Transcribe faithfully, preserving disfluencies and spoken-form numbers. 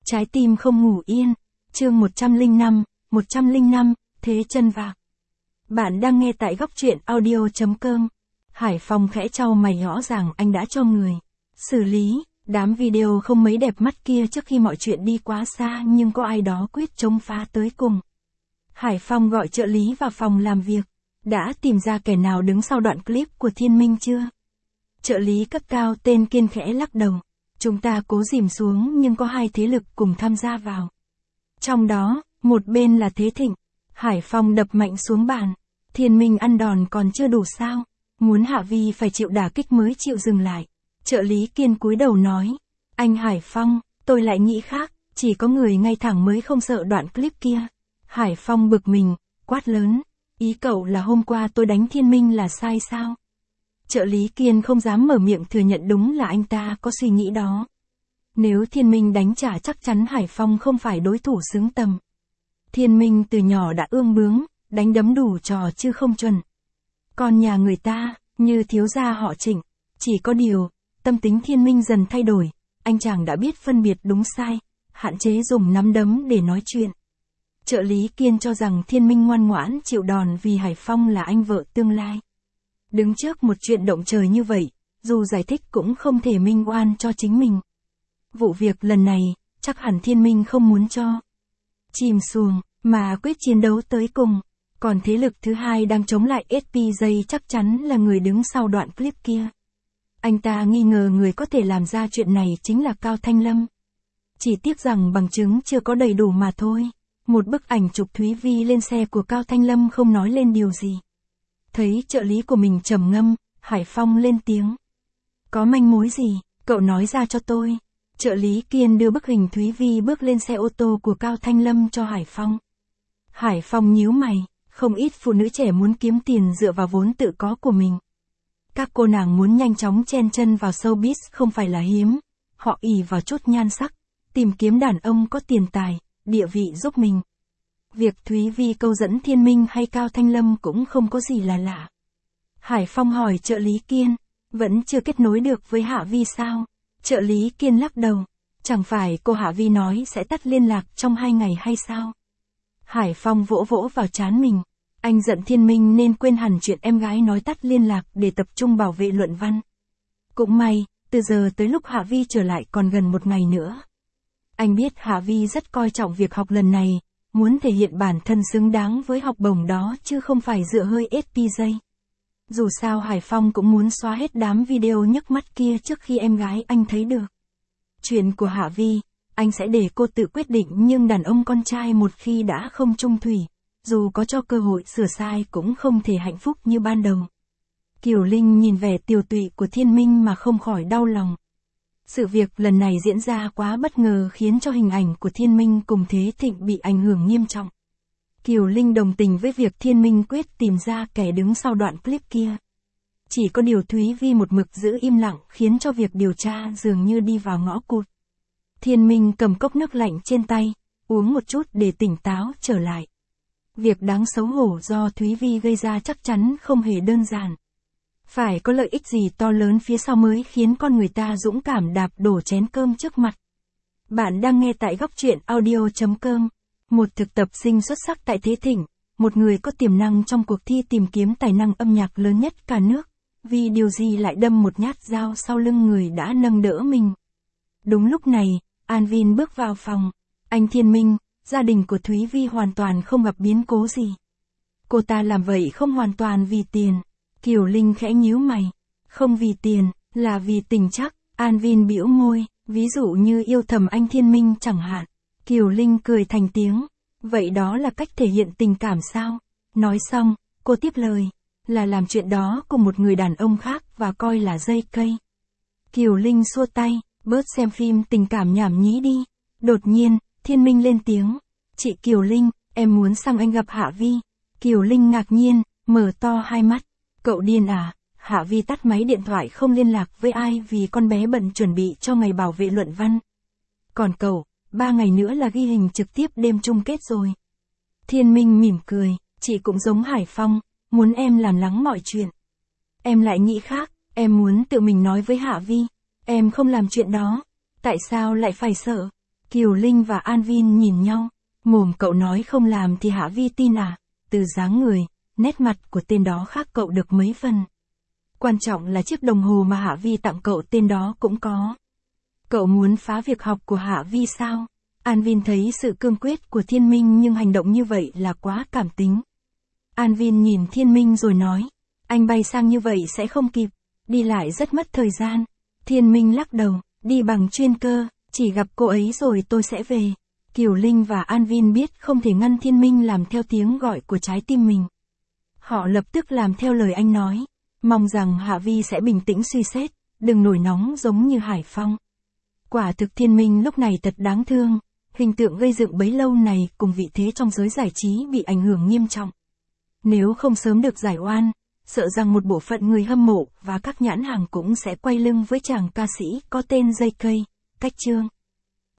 Trái tim không ngủ yên, chương một trăm lẻ năm, một trăm lẻ năm, thế chân vạc. Bạn đang nghe tại góc truyện audio chấm com. Hải Phong khẽ trao mày, rõ ràng anh đã cho người xử lý đám video không mấy đẹp mắt kia trước khi mọi chuyện đi quá xa, nhưng có ai đó quyết chống phá tới cùng. Hải Phong gọi trợ lý vào phòng làm việc. Đã tìm ra kẻ nào đứng sau đoạn clip của Thiên Minh chưa? Trợ lý cấp cao tên Kiên khẽ lắc đầu. Chúng ta cố dìm xuống nhưng có hai thế lực cùng tham gia vào. Trong đó, một bên là Thế Thịnh. Hải Phong đập mạnh xuống bàn. Thiên Minh ăn đòn còn chưa đủ sao? Muốn Hạ Vi phải chịu đả kích mới chịu dừng lại. Trợ lý Kiên cúi đầu nói. Anh Hải Phong, tôi lại nghĩ khác, chỉ có người ngay thẳng mới không sợ đoạn clip kia. Hải Phong bực mình, quát lớn. Ý cậu là hôm qua tôi đánh Thiên Minh là sai sao? Trợ lý Kiên không dám mở miệng thừa nhận, đúng là anh ta có suy nghĩ đó. Nếu Thiên Minh đánh trả chắc chắn Hải Phong không phải đối thủ xứng tầm. Thiên Minh từ nhỏ đã ương bướng, đánh đấm đủ trò chứ không chuẩn. Còn nhà người ta, như thiếu gia họ Trịnh, chỉ có điều, tâm tính Thiên Minh dần thay đổi, anh chàng đã biết phân biệt đúng sai, hạn chế dùng nắm đấm để nói chuyện. Trợ lý Kiên cho rằng Thiên Minh ngoan ngoãn chịu đòn vì Hải Phong là anh vợ tương lai. Đứng trước một chuyện động trời như vậy, dù giải thích cũng không thể minh oan cho chính mình. Vụ việc lần này, chắc hẳn Thiên Minh không muốn cho chìm xuồng, mà quyết chiến đấu tới cùng. Còn thế lực thứ hai đang chống lại ét pê J chắc chắn là người đứng sau đoạn clip kia. Anh ta nghi ngờ người có thể làm ra chuyện này chính là Cao Thanh Lâm. Chỉ tiếc rằng bằng chứng chưa có đầy đủ mà thôi. Một bức ảnh chụp Thúy Vi lên xe của Cao Thanh Lâm không nói lên điều gì. Thấy trợ lý của mình trầm ngâm, Hải Phong lên tiếng. Có manh mối gì, cậu nói ra cho tôi. Trợ lý Kiên đưa bức hình Thúy Vi bước lên xe ô tô của Cao Thanh Lâm cho Hải Phong. Hải Phong nhíu mày, không ít phụ nữ trẻ muốn kiếm tiền dựa vào vốn tự có của mình. Các cô nàng muốn nhanh chóng chen chân vào showbiz không phải là hiếm. Họ ỷ vào chút nhan sắc, tìm kiếm đàn ông có tiền tài, địa vị giúp mình. Việc Thúy Vi câu dẫn Thiên Minh hay Cao Thanh Lâm cũng không có gì là lạ. Hải Phong hỏi trợ lý Kiên, vẫn chưa kết nối được với Hạ Vi sao? Trợ lý Kiên lắc đầu, chẳng phải cô Hạ Vi nói sẽ tắt liên lạc trong hai ngày hay sao? Hải Phong vỗ vỗ vào trán mình, anh giận Thiên Minh nên quên hẳn chuyện em gái nói tắt liên lạc để tập trung bảo vệ luận văn. Cũng may, từ giờ tới lúc Hạ Vi trở lại còn gần một ngày nữa. Anh biết Hạ Vi rất coi trọng việc học lần này, muốn thể hiện bản thân xứng đáng với học bổng đó chứ không phải dựa hơi ét pê J. Dù sao Hải Phong cũng muốn xóa hết đám video nhức mắt kia trước khi em gái anh thấy được. Chuyện của Hạ Vi, anh sẽ để cô tự quyết định, nhưng đàn ông con trai một khi đã không chung thủy, dù có cho cơ hội sửa sai cũng không thể hạnh phúc như ban đầu. Kiều Linh nhìn vẻ tiều tụy của Thiên Minh mà không khỏi đau lòng. Sự việc lần này diễn ra quá bất ngờ khiến cho hình ảnh của Thiên Minh cùng Thế Thịnh bị ảnh hưởng nghiêm trọng. Kiều Linh đồng tình với việc Thiên Minh quyết tìm ra kẻ đứng sau đoạn clip kia. Chỉ có điều Thúy Vi một mực giữ im lặng khiến cho việc điều tra dường như đi vào ngõ cụt. Thiên Minh cầm cốc nước lạnh trên tay, uống một chút để tỉnh táo trở lại. Việc đáng xấu hổ do Thúy Vi gây ra chắc chắn không hề đơn giản. Phải có lợi ích gì to lớn phía sau mới khiến con người ta dũng cảm đạp đổ chén cơm trước mặt. Bạn đang nghe tại góc truyện audio chấm com. Một thực tập sinh xuất sắc tại Thế Thịnh, một người có tiềm năng trong cuộc thi tìm kiếm tài năng âm nhạc lớn nhất cả nước, vì điều gì lại đâm một nhát dao sau lưng người đã nâng đỡ mình. Đúng lúc này, An Vin bước vào phòng. Anh Thiên Minh, gia đình của Thúy Vi hoàn toàn không gặp biến cố gì. Cô ta làm vậy không hoàn toàn vì tiền. Kiều Linh khẽ nhíu mày. Không vì tiền, là vì tình chắc. An Vin bĩu môi, ví dụ như yêu thầm anh Thiên Minh chẳng hạn. Kiều Linh cười thành tiếng. Vậy đó là cách thể hiện tình cảm sao? Nói xong, cô tiếp lời. Là làm chuyện đó cùng một người đàn ông khác và coi là dây cây. Kiều Linh xua tay, bớt xem phim tình cảm nhảm nhí đi. Đột nhiên, Thiên Minh lên tiếng. Chị Kiều Linh, em muốn sang anh gặp Hạ Vi. Kiều Linh ngạc nhiên, mở to hai mắt. Cậu điên à? Hạ Vi tắt máy điện thoại không liên lạc với ai vì con bé bận chuẩn bị cho ngày bảo vệ luận văn. Còn cậu, ba ngày nữa là ghi hình trực tiếp đêm chung kết rồi. Thiên Minh mỉm cười, chị cũng giống Hải Phong, muốn em làm lắng mọi chuyện. Em lại nghĩ khác, em muốn tự mình nói với Hạ Vi. Em không làm chuyện đó. Tại sao lại phải sợ? Kiều Linh và An Vin nhìn nhau, mồm cậu nói không làm thì Hạ Vi tin à, từ dáng người, nét mặt của tên đó khác cậu được mấy phần. Quan trọng là chiếc đồng hồ mà Hạ Vi tặng cậu tên đó cũng có. Cậu muốn phá việc học của Hạ Vi sao? An Vin thấy sự cương quyết của Thiên Minh nhưng hành động như vậy là quá cảm tính. An Vin nhìn Thiên Minh rồi nói, anh bay sang như vậy sẽ không kịp, đi lại rất mất thời gian. Thiên Minh lắc đầu, đi bằng chuyên cơ, chỉ gặp cô ấy rồi tôi sẽ về. Kiều Linh và An Vin biết không thể ngăn Thiên Minh làm theo tiếng gọi của trái tim mình. Họ lập tức làm theo lời anh nói, mong rằng Hạ Vi sẽ bình tĩnh suy xét, đừng nổi nóng giống như Hải Phong. Quả thực Thiên Minh lúc này thật đáng thương, hình tượng gây dựng bấy lâu này cùng vị thế trong giới giải trí bị ảnh hưởng nghiêm trọng. Nếu không sớm được giải oan, sợ rằng một bộ phận người hâm mộ và các nhãn hàng cũng sẽ quay lưng với chàng ca sĩ có tên J K, Cách Trương.